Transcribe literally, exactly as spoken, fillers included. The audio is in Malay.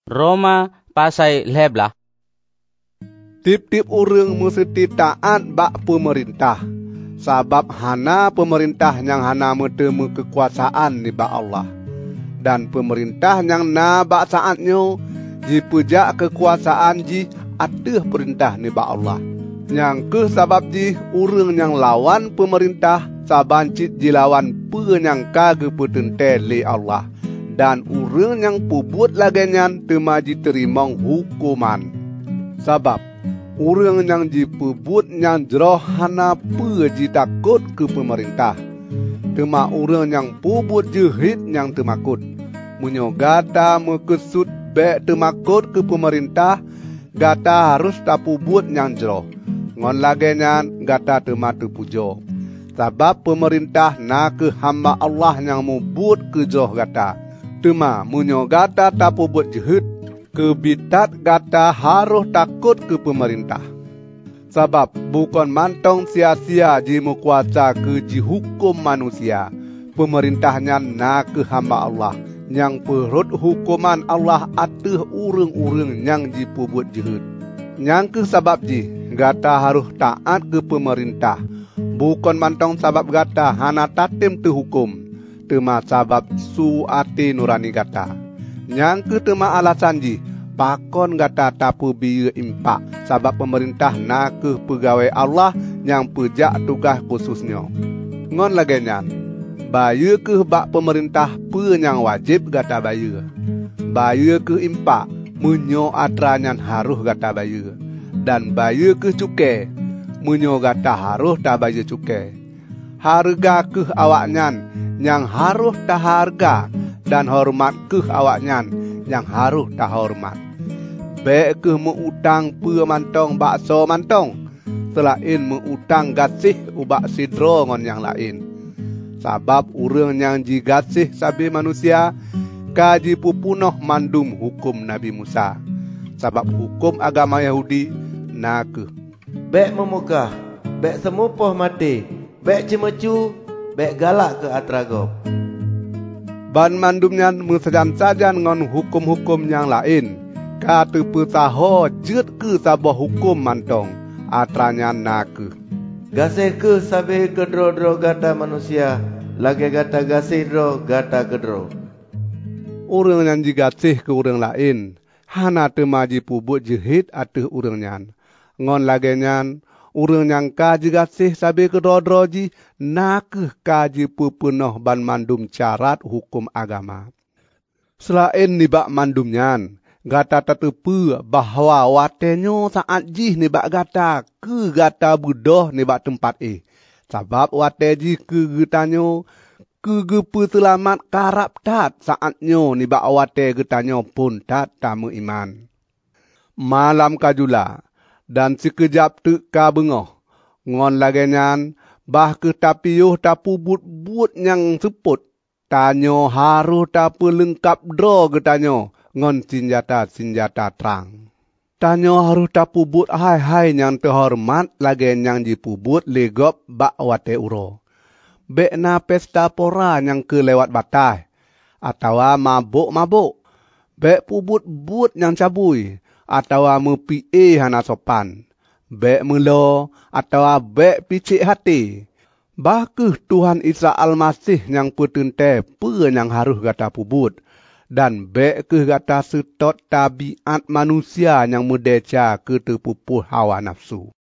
Roma pasai leblah. Tip-tip urang mesti taat bak pemerintah. Sabab hana pemerintah yang hana metemu kekuasaan ni bak Allah. Dan pemerintah yang na bak saatnya ji pejak kekuasaan ji ateh perintah ni bak Allah. Yang ke sabab ji urang yang lawan pemerintah saban cit ji lawan pe yang kage petente li Allah. Dan urang yang pubut lagenyan temaji terima hukuman. Sabab urang yang dipebut yang jeroh hana pe ji takut ke pemerintah. Tema urang yang pubut jehit yang temakut. Munyo gata mekesut bek temakut ke pemerintah, gata harus tapubut yang jeroh. Ngon lagenyan gata tema tepujo. Sabab pemerintah na ke hamba Allah yang mubut ke jeroh gata. Tema munyo gata tapubut jehit, kebitat gata harus takut ke pemerintah. Sabab bukan mantong sia-sia ji kuasa ke ji hukum manusia. Pemerintahnya na ke hamba Allah yang perut hukuman Allah ateh urang-urang yang ji pubut jehit. Yang ke sabab ji gata harus taat ke pemerintah. Bukan mantong sabab gata hana tatim te hukum. Tema sabab su ati nurani gata. Yang ke tema alasan ji pakon gata tapu biaya impak sabab pemerintah na ke pegawai Allah yang pejak tugas khususnya. Ngon lagenyan bayar ke bak pemerintah pe yang wajib gata bayar. Bayar ke impak menyo atranyan harus gata bayar. Dan bayar ke cukai menyo gata harus ta bayar cukai. Harga ke awaknyan yang harus ta harga dan hormat ke awaknyan yang harus ta hormat. Baik ke mengutang pe mantong bakso mantong, selain mengutang gasih ubak sidro ngon yang lain. Sabab urang yang jigasih sabi manusia, kaji pupunoh mandum hukum Nabi Musa. Sabab hukum agama Yahudi nak bek memukah, bek semupoh mati, bek cemecu, bek galak ke atragop. Ban mandumnya mesajan-sajan ngon hukum-hukum yang lain. Kata petaho jet ke sabah hukum mantong atranya nak. Gasih ke sabe kedro-dro gata manusia, lagi gata gasih dro gata kedro. Urang yang jigasih ke urang lain, hana temaji pubut jehit ateh urang nyan. Ngon lagenyan urang yang kaji gasih sabe kedro-dro ji nak kaji pepenuh ban mandum syarat hukum agama. Selain nibak mandumnyan, gata tetepu bahawa watenyo saat jih nibak gata ke gata budoh nibak tempat eh. Sabab wate jih ke getanyo ke gepe selamat karap tat saatnyo nibak wate getanyo pun tat tamu iman. Malam kajula dan sekejap tu ka bengoh. Ngon lagenyan bah ke tapiyuh tapu but-but yang seput. Tanyo harus tapu lengkap dro getanyo ngon senjata-senjata terang. Tanyo harus tapubut hai-hai yang terhormat lagi yang dipubut legop bak wate uro. Bek na pesta pora yang ke lewat batai. Atawa mabuk-mabuk. Bek pubut-but yang cabui. Atawa mepi hana sopan. Bek melo atawa bek picik hati. Bahkeh Tuhan Isa Al-Masih yang petente pe yang harus gata pubut. Dan bek ke gata setot tabiat manusia yang mudeca ke tepupuh hawa nafsu.